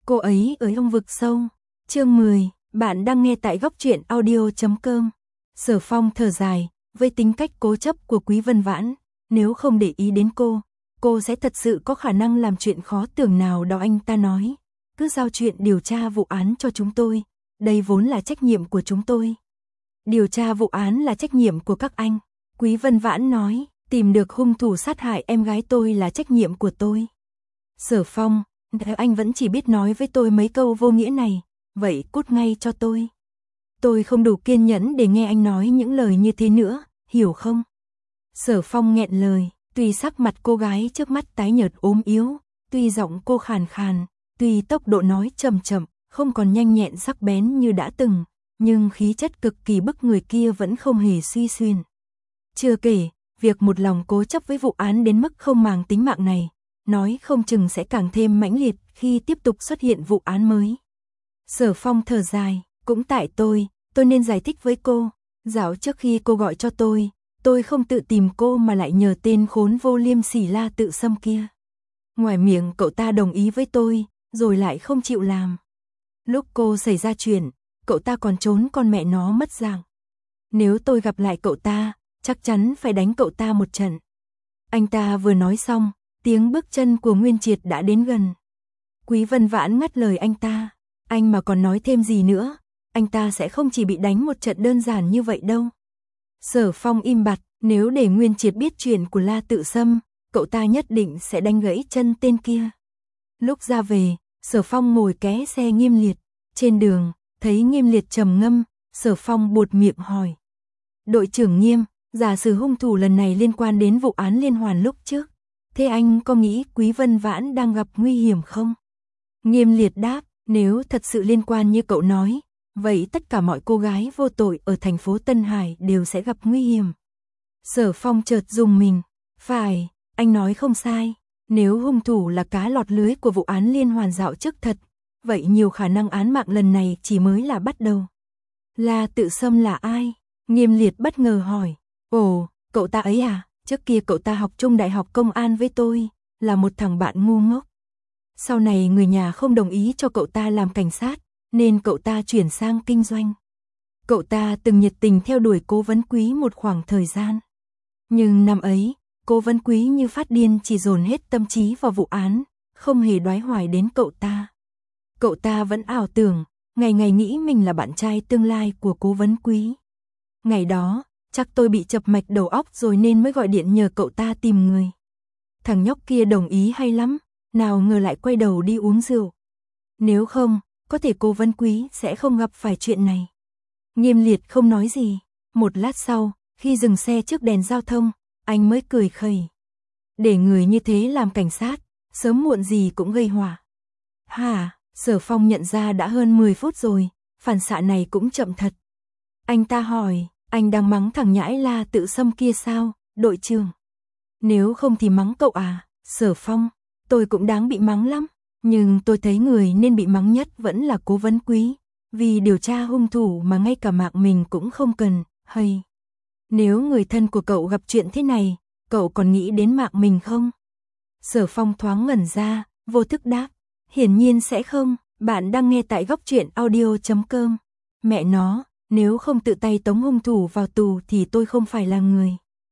Cô ấy ở trong vực sâu. Chương 10, bạn đang nghe tại góc truyện audio.com. Sở Phong thở dài, với tính cách cố chấp của Quý Vân Vãn, nếu không để ý đến cô sẽ thật sự có khả năng làm chuyện khó tưởng nào đó. Anh ta nói, cứ giao chuyện điều tra vụ án cho chúng tôi, đây vốn là trách nhiệm của chúng tôi. Điều tra vụ án là trách nhiệm của các anh. Quý Vân Vãn nói, tìm được hung thủ sát hại em gái tôi là trách nhiệm của tôi. Sở Phong, anh vẫn chỉ biết nói với tôi mấy câu vô nghĩa này, vậy cút ngay cho tôi. Tôi không đủ kiên nhẫn để nghe anh nói những lời như thế nữa, hiểu không? Sở Phong nghẹn lời, tuy sắc mặt cô gái trước mắt tái nhợt ốm yếu, tuy giọng cô khàn khàn, tuy tốc độ nói chậm chậm, không còn nhanh nhẹn sắc bén như đã từng, nhưng khí chất cực kỳ bức người kia vẫn không hề suy xuyên. Chưa kể, việc một lòng cố chấp với vụ án đến mức không màng tính mạng này, nói không chừng sẽ càng thêm mãnh liệt khi tiếp tục xuất hiện vụ án mới. Sở Phong thở dài, cũng tại tôi nên giải thích với cô. Dạo trước khi cô gọi cho tôi không tự tìm cô mà lại nhờ tên khốn vô liêm sỉ La Tự Sâm kia. Ngoài miệng cậu ta đồng ý với tôi, rồi lại không chịu làm. Lúc cô xảy ra chuyện, cậu ta còn trốn con mẹ nó mất dạng. Nếu tôi gặp lại cậu ta, chắc chắn phải đánh cậu ta một trận. Anh ta vừa nói xong, tiếng bước chân của Nguyên Triệt đã đến gần. Quý Vân Vãn ngắt lời anh ta, anh mà còn nói thêm gì nữa, anh ta sẽ không chỉ bị đánh một trận đơn giản như vậy đâu. Sở Phong im bặt, nếu để Nguyên Triệt biết chuyện của La Tự Sâm, cậu ta nhất định sẽ đánh gãy chân tên kia. Lúc ra về, Sở Phong ngồi ké xe Nghiêm Liệt, trên đường, thấy Nghiêm Liệt trầm ngâm, Sở Phong buột miệng hỏi. Đội trưởng Nghiêm, giả sử hung thủ lần này liên quan đến vụ án liên hoàn lúc trước, thế anh có nghĩ Quý Vân Vãn đang gặp nguy hiểm không? Nghiêm Liệt đáp, nếu thật sự liên quan như cậu nói, vậy tất cả mọi cô gái vô tội ở thành phố Tân Hải đều sẽ gặp nguy hiểm. Sở Phong chợt rùng mình, phải, anh nói không sai, nếu hung thủ là cá lọt lưới của vụ án liên hoàn dạo trước thật, vậy nhiều khả năng án mạng lần này chỉ mới là bắt đầu. La Tự Sâm là ai? Nghiêm Liệt bất ngờ hỏi. Ồ, cậu ta ấy à, trước kia cậu ta học chung đại học công an với tôi, là một thằng bạn ngu ngốc. Sau này người nhà không đồng ý cho cậu ta làm cảnh sát, nên cậu ta chuyển sang kinh doanh. Cậu ta từng nhiệt tình theo đuổi Cố Vấn Quý một khoảng thời gian. Nhưng năm ấy, Cố Vấn Quý như phát điên chỉ dồn hết tâm trí vào vụ án, không hề đoái hoài đến cậu ta. Cậu ta vẫn ảo tưởng, ngày ngày nghĩ mình là bạn trai tương lai của Cố Vấn Quý. Ngày đó, chắc tôi bị chập mạch đầu óc rồi nên mới gọi điện nhờ cậu ta tìm người. Thằng nhóc kia đồng ý hay lắm, nào ngờ lại quay đầu đi uống rượu. Nếu không, có thể Cố Vấn Quý sẽ không gặp phải chuyện này. Nghiêm Liệt không nói gì. Một lát sau, khi dừng xe trước đèn giao thông, anh mới cười khẩy. Để người như thế làm cảnh sát, sớm muộn gì cũng gây họa. Hả, Sở Phong nhận ra đã hơn 10 phút rồi, phản xạ này cũng chậm thật. Anh ta hỏi, anh đang mắng thằng nhãi La Tự Sâm kia sao, đội trưởng? Nếu không thì mắng cậu à? Sở Phong, tôi cũng đáng bị mắng lắm, nhưng tôi thấy người nên bị mắng nhất vẫn là Cố Vấn Quý, vì điều tra hung thủ mà ngay cả mạng mình cũng không cần, hay. Nếu người thân của cậu gặp chuyện thế này, cậu còn nghĩ đến mạng mình không? Sở Phong thoáng ngẩn ra, vô thức đáp, hiển nhiên sẽ không, bạn đang nghe tại góc truyện audio.com. Mẹ nó, nếu không tự tay tống hung thủ vào tù thì tôi không phải là người.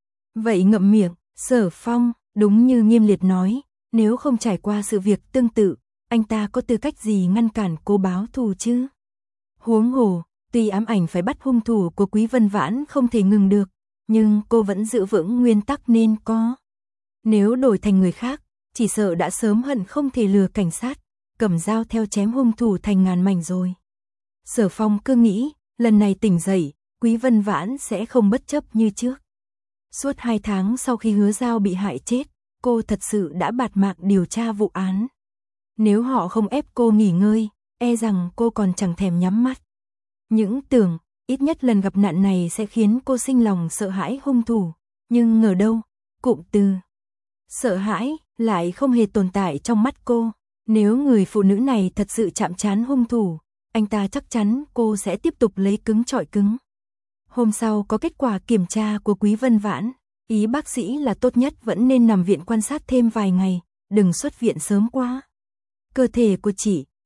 Vậy ngậm miệng, Sở Phong, đúng như Nghiêm Liệt nói, nếu không trải qua sự việc tương tự, anh ta có tư cách gì ngăn cản cô báo thù chứ? Huống hồ, tuy ám ảnh phải bắt hung thủ của Quý Vân Vãn không thể ngừng được, nhưng cô vẫn giữ vững nguyên tắc nên có. Nếu đổi thành người khác, chỉ sợ đã sớm hận không thể lừa cảnh sát, cầm dao theo chém hung thủ thành ngàn mảnh rồi. Sở Phong cứ nghĩ, lần này tỉnh dậy, Quý Vân Vãn sẽ không bất chấp như trước. Suốt 2 tháng sau khi Hứa Giao bị hại chết, cô thật sự đã bạt mạng điều tra vụ án. Nếu họ không ép cô nghỉ ngơi, e rằng cô còn chẳng thèm nhắm mắt. Những tưởng, ít nhất lần gặp nạn này sẽ khiến cô sinh lòng sợ hãi hung thủ, nhưng ngờ đâu, cụm từ sợ hãi lại không hề tồn tại trong mắt cô. Nếu người phụ nữ này thật sự chạm trán hung thủ, anh ta chắc chắn cô sẽ tiếp tục lấy cứng chọi cứng. Hôm sau có kết quả kiểm tra của Quý Vân Vãn, ý bác sĩ là tốt nhất vẫn nên nằm viện quan sát thêm vài ngày, đừng xuất viện sớm quá. Cơ thể của chị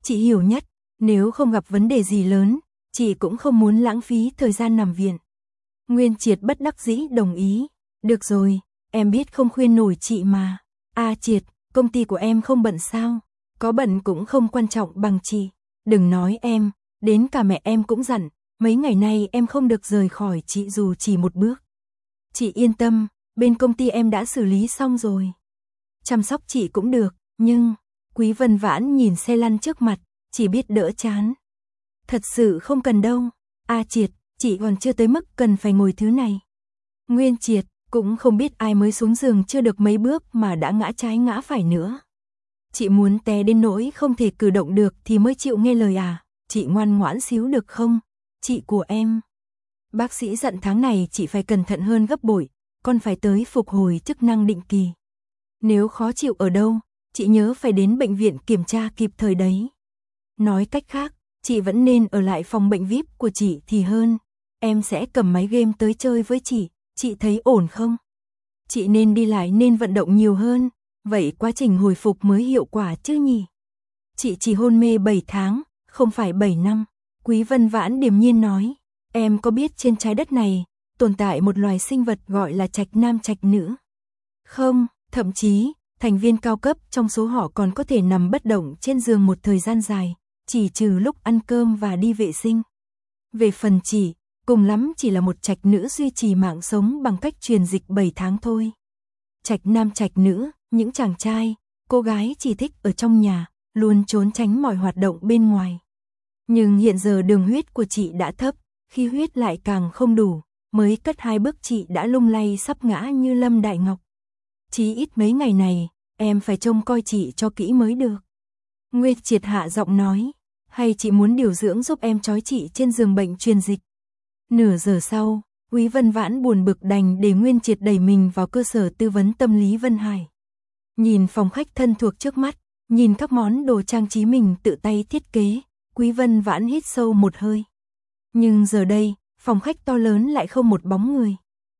chị hiểu nhất, nếu không gặp vấn đề gì lớn, chị cũng không muốn lãng phí thời gian nằm viện. Nguyên Triệt bất đắc dĩ đồng ý. Được rồi, em biết không khuyên nổi chị mà. Triệt, công ty của em không bận sao? Có bận cũng không quan trọng bằng chị. Đừng nói em, đến cả mẹ em cũng dặn, mấy ngày nay em không được rời khỏi chị dù chỉ một bước. Chị yên tâm, bên công ty em đã xử lý xong rồi. Chăm sóc chị cũng được, nhưng... Quý Vân Vãn nhìn xe lăn trước mặt, chỉ biết đỡ chán. Thật sự không cần đâu. Triệt, chị còn chưa tới mức cần phải ngồi thứ này. Nguyên Triệt, cũng không biết ai mới xuống giường chưa được mấy bước mà đã ngã trái ngã phải nữa. Chị muốn té đến nỗi không thể cử động được thì mới chịu nghe lời à? Chị ngoan ngoãn xíu được không? Chị của em. Bác sĩ dặn tháng này chị phải cẩn thận hơn gấp bội, còn phải tới phục hồi chức năng định kỳ. Nếu khó chịu ở đâu, chị nhớ phải đến bệnh viện kiểm tra kịp thời đấy. Nói cách khác, chị vẫn nên ở lại phòng bệnh VIP của chị thì hơn. Em sẽ cầm máy game tới chơi với chị thấy ổn không? Chị nên đi lại nên vận động nhiều hơn, vậy quá trình hồi phục mới hiệu quả chứ nhỉ? Chị chỉ hôn mê 7 tháng, không phải 7 năm. Quý Vân Vãn điềm nhiên nói, em có biết trên trái đất này, tồn tại một loài sinh vật gọi là trạch nam trạch nữ? Không, thậm chí, thành viên cao cấp trong số họ còn có thể nằm bất động trên giường một thời gian dài, chỉ trừ lúc ăn cơm và đi vệ sinh. Về phần chị, cùng lắm chỉ là một trạch nữ duy trì mạng sống bằng cách truyền dịch 7 tháng thôi. Trạch nam trạch nữ, những chàng trai, cô gái chỉ thích ở trong nhà, luôn trốn tránh mọi hoạt động bên ngoài. Nhưng hiện giờ đường huyết của chị đã thấp, khi huyết lại càng không đủ, mới cất 2 bước chị đã lung lay sắp ngã như Lâm Đại Ngọc. Chí ít mấy ngày này, em phải trông coi chị cho kỹ mới được. Nguyên Triệt hạ giọng nói, hay chị muốn điều dưỡng giúp em trói chị trên giường bệnh truyền dịch? Nửa giờ sau, Quý Vân Vãn buồn bực đành để Nguyên Triệt đẩy mình vào cơ sở tư vấn tâm lý Vân Hải. Nhìn phòng khách thân thuộc trước mắt, nhìn các món đồ trang trí mình tự tay thiết kế, Quý Vân Vãn hít sâu một hơi. Nhưng giờ đây, phòng khách to lớn lại không một bóng người.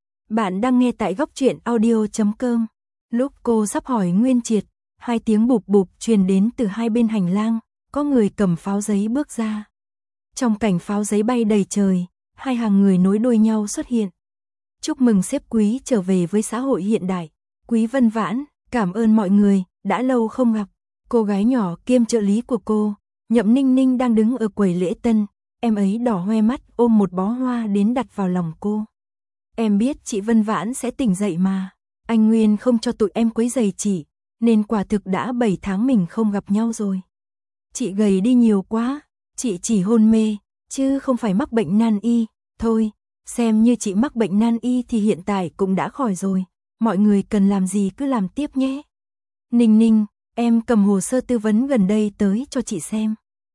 Bạn đang nghe tại góc truyện audio.com. Lúc cô sắp hỏi Nguyên Triệt, 2 tiếng bụp bụp truyền đến từ hai bên hành lang, có người cầm pháo giấy bước ra. Trong cảnh pháo giấy bay đầy trời, 2 hàng người nối đuôi nhau xuất hiện. Chúc mừng sếp Quý trở về với xã hội hiện đại. Quý Vân Vãn, cảm ơn mọi người, đã lâu không gặp. Cô gái nhỏ kiêm trợ lý của cô, Nhậm Ninh Ninh đang đứng ở quầy lễ tân, em ấy đỏ hoe mắt ôm một bó hoa đến đặt vào lòng cô. Em biết chị Vân Vãn sẽ tỉnh dậy mà, anh Nguyên không cho tụi em quấy rầy chị, nên quả thực đã 7 tháng mình không gặp nhau rồi. Chị gầy đi nhiều quá, chị chỉ hôn mê, chứ không phải mắc bệnh nan y, thôi, xem như chị mắc bệnh nan y thì hiện tại cũng đã khỏi rồi, mọi người cần làm gì cứ làm tiếp nhé. Ninh Ninh, em cầm hồ sơ tư vấn gần đây tới cho chị xem.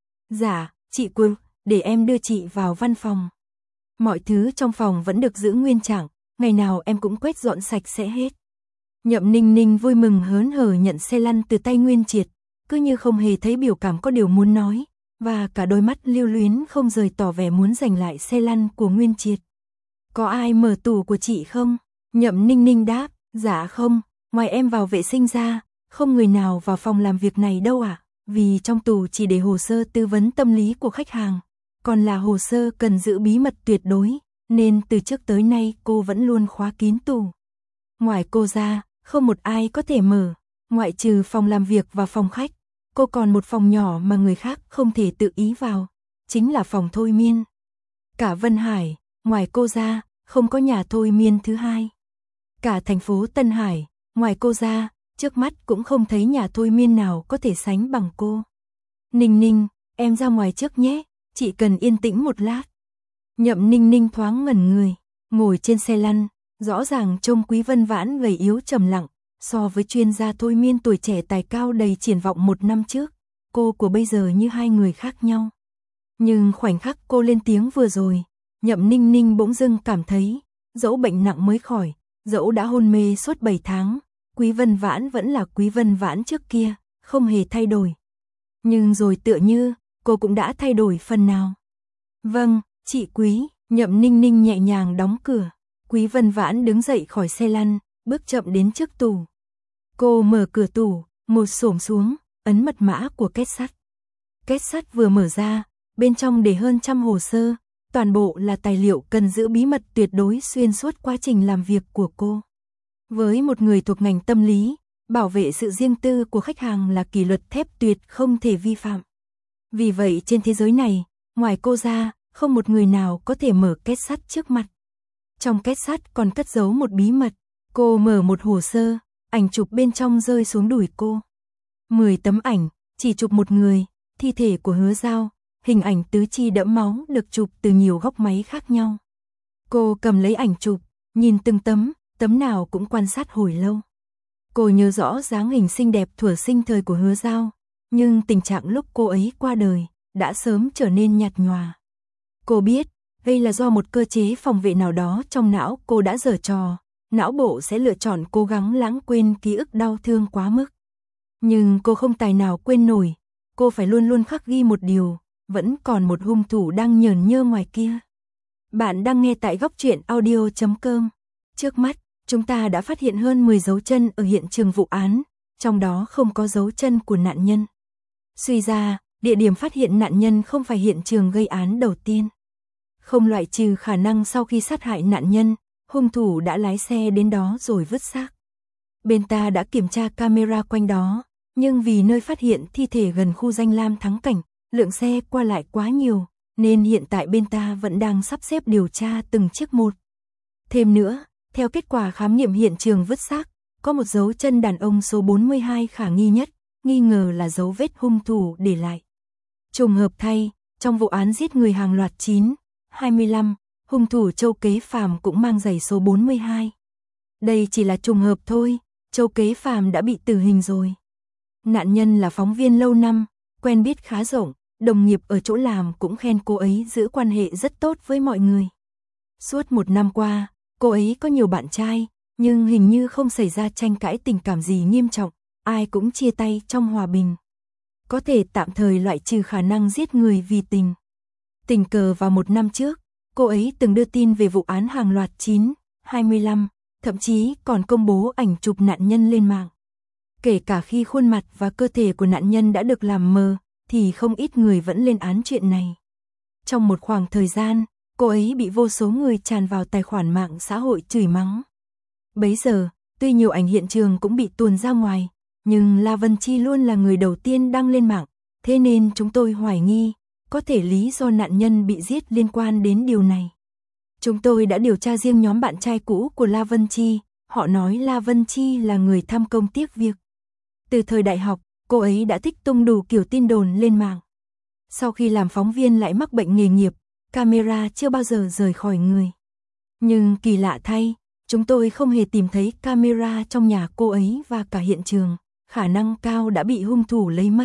Dạ, chị Quynh, để em đưa chị vào văn phòng. Mọi thứ trong phòng vẫn được giữ nguyên trạng, ngày nào em cũng quét dọn sạch sẽ hết. Nhậm Ninh Ninh vui mừng hớn hở nhận xe lăn từ tay Nguyên Triệt, cứ như không hề thấy biểu cảm có điều muốn nói, và cả đôi mắt lưu luyến không rời tỏ vẻ muốn giành lại xe lăn của Nguyên Triệt. Có ai mở tủ của chị không? Nhậm Ninh Ninh đáp, dạ không, ngoài em vào vệ sinh ra, không người nào vào phòng làm việc này đâu ạ, vì trong tủ chỉ để hồ sơ tư vấn tâm lý của khách hàng, còn là hồ sơ cần giữ bí mật tuyệt đối, nên từ trước tới nay cô vẫn luôn khóa kín tủ. Ngoài cô ra, không một ai có thể mở, ngoại trừ phòng làm việc và phòng khách, cô còn một phòng nhỏ mà người khác không thể tự ý vào, chính là phòng thôi miên. Cả Vân Hải, ngoài cô ra, không có nhà thôi miên thứ hai. Cả thành phố Tân Hải, ngoài cô ra, trước mắt cũng không thấy nhà thôi miên nào có thể sánh bằng cô. Ninh Ninh, em ra ngoài trước nhé, chị cần yên tĩnh một lát. Nhậm Ninh Ninh thoáng ngẩn người, ngồi trên xe lăn, rõ ràng trông Quý Vân Vãn gầy yếu trầm lặng, so với chuyên gia thôi miên tuổi trẻ tài cao đầy triển vọng 1 năm trước, cô của bây giờ như hai người khác nhau. Nhưng khoảnh khắc cô lên tiếng vừa rồi, Nhậm Ninh Ninh bỗng dưng cảm thấy, dẫu bệnh nặng mới khỏi, dẫu đã hôn mê suốt 7 tháng, Quý Vân Vãn vẫn là Quý Vân Vãn trước kia, không hề thay đổi. Nhưng rồi tựa như, cô cũng đã thay đổi phần nào. Vâng, chị Quý, Nhậm Ninh Ninh nhẹ nhàng đóng cửa. Quý Vân Vãn đứng dậy khỏi xe lăn, bước chậm đến trước tủ. Cô mở cửa tủ, ngồi xổm xuống, ấn mật mã của két sắt. Két sắt vừa mở ra, bên trong để hơn trăm hồ sơ, toàn bộ là tài liệu cần giữ bí mật tuyệt đối xuyên suốt quá trình làm việc của cô. Với một người thuộc ngành tâm lý, bảo vệ sự riêng tư của khách hàng là kỷ luật thép tuyệt không thể vi phạm. Vì vậy trên thế giới này, ngoài cô ra, không một người nào có thể mở két sắt trước mặt. Trong két sắt còn cất giấu một bí mật. Cô mở một hồ sơ, ảnh chụp bên trong rơi xuống đùi cô. 10 tấm ảnh, chỉ chụp một người, thi thể của Hứa Giao, hình ảnh tứ chi đẫm máu được chụp từ nhiều góc máy khác nhau. Cô cầm lấy ảnh chụp, nhìn từng tấm nào cũng quan sát hồi lâu. Cô nhớ rõ dáng hình xinh đẹp thuở sinh thời của Hứa Giao, nhưng tình trạng lúc cô ấy qua đời đã sớm trở nên nhạt nhòa. Cô biết, đây là do một cơ chế phòng vệ nào đó trong não cô đã giở trò, não bộ sẽ lựa chọn cố gắng lãng quên ký ức đau thương quá mức. Nhưng cô không tài nào quên nổi, cô phải luôn luôn khắc ghi một điều, vẫn còn một hung thủ đang nhởn nhơ ngoài kia. Bạn đang nghe tại góc truyện audio.com. Trước mắt, chúng ta đã phát hiện hơn 10 dấu chân ở hiện trường vụ án, trong đó không có dấu chân của nạn nhân. Suy ra, địa điểm phát hiện nạn nhân không phải hiện trường gây án đầu tiên. Không loại trừ khả năng sau khi sát hại nạn nhân, hung thủ đã lái xe đến đó rồi vứt xác. Bên ta đã kiểm tra camera quanh đó, nhưng vì nơi phát hiện thi thể gần khu danh lam thắng cảnh, lượng xe qua lại quá nhiều, nên hiện tại bên ta vẫn đang sắp xếp điều tra từng chiếc một. Thêm nữa, theo kết quả khám nghiệm hiện trường vứt xác, có một dấu chân đàn ông số 42 khả nghi nhất, nghi ngờ là dấu vết hung thủ để lại. Trùng hợp thay, trong vụ án giết người hàng loạt 9/25, hung thủ Châu Kế Phàm cũng mang giày số 42. Đây chỉ là trùng hợp thôi, Châu Kế Phàm đã bị tử hình rồi. Nạn nhân là phóng viên lâu năm, quen biết khá rộng, đồng nghiệp ở chỗ làm cũng khen cô ấy giữ quan hệ rất tốt với mọi người. Suốt một năm qua, cô ấy có nhiều bạn trai, nhưng hình như không xảy ra tranh cãi tình cảm gì nghiêm trọng, ai cũng chia tay trong hòa bình. Có thể tạm thời loại trừ khả năng giết người vì tình. Tình cờ vào một năm trước, cô ấy từng đưa tin về vụ án hàng loạt 9/25, thậm chí còn công bố ảnh chụp nạn nhân lên mạng. Kể cả khi khuôn mặt và cơ thể của nạn nhân đã được làm mờ, thì không ít người vẫn lên án chuyện này. Trong một khoảng thời gian, cô ấy bị vô số người tràn vào tài khoản mạng xã hội chửi mắng. Bấy giờ, tuy nhiều ảnh hiện trường cũng bị tuồn ra ngoài, nhưng La Vân Chi luôn là người đầu tiên đăng lên mạng, thế nên chúng tôi hoài nghi, có thể lý do nạn nhân bị giết liên quan đến điều này. Chúng tôi đã điều tra riêng nhóm bạn trai cũ của La Vân Chi, họ nói La Vân Chi là người tham công tiếc việc. Từ thời đại học, cô ấy đã thích tung đủ kiểu tin đồn lên mạng. Sau khi làm phóng viên lại mắc bệnh nghề nghiệp, camera chưa bao giờ rời khỏi người. Nhưng kỳ lạ thay, chúng tôi không hề tìm thấy camera trong nhà cô ấy và cả hiện trường, khả năng cao đã bị hung thủ lấy mất.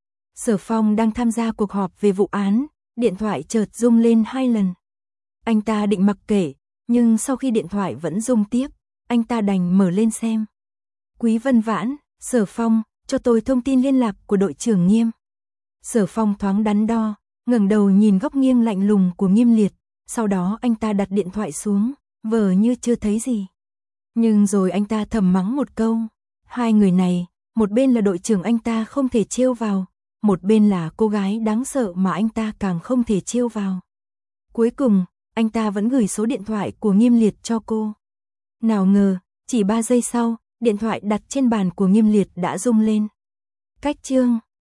Sở Phong đang tham gia cuộc họp về vụ án, điện thoại chợt rung lên 2 lần. Anh ta định mặc kệ, nhưng sau khi điện thoại vẫn rung tiếp, anh ta đành mở lên xem. Quý Vân Vãn, Sở Phong, cho tôi thông tin liên lạc của đội trưởng Nghiêm. Sở Phong thoáng đắn đo, ngẩng đầu nhìn góc nghiêng lạnh lùng của Nghiêm Liệt, sau đó anh ta đặt điện thoại xuống, vờ như chưa thấy gì. Nhưng rồi anh ta thầm mắng một câu, hai người này, một bên là đội trưởng anh ta không thể trêu vào, một bên là cô gái đáng sợ mà anh ta càng không thể trêu vào. Cuối cùng, anh ta vẫn gửi số điện thoại của Nghiêm Liệt cho cô. Nào ngờ, chỉ 3 giây sau, điện thoại đặt trên bàn của Nghiêm Liệt đã rung lên. Cách chương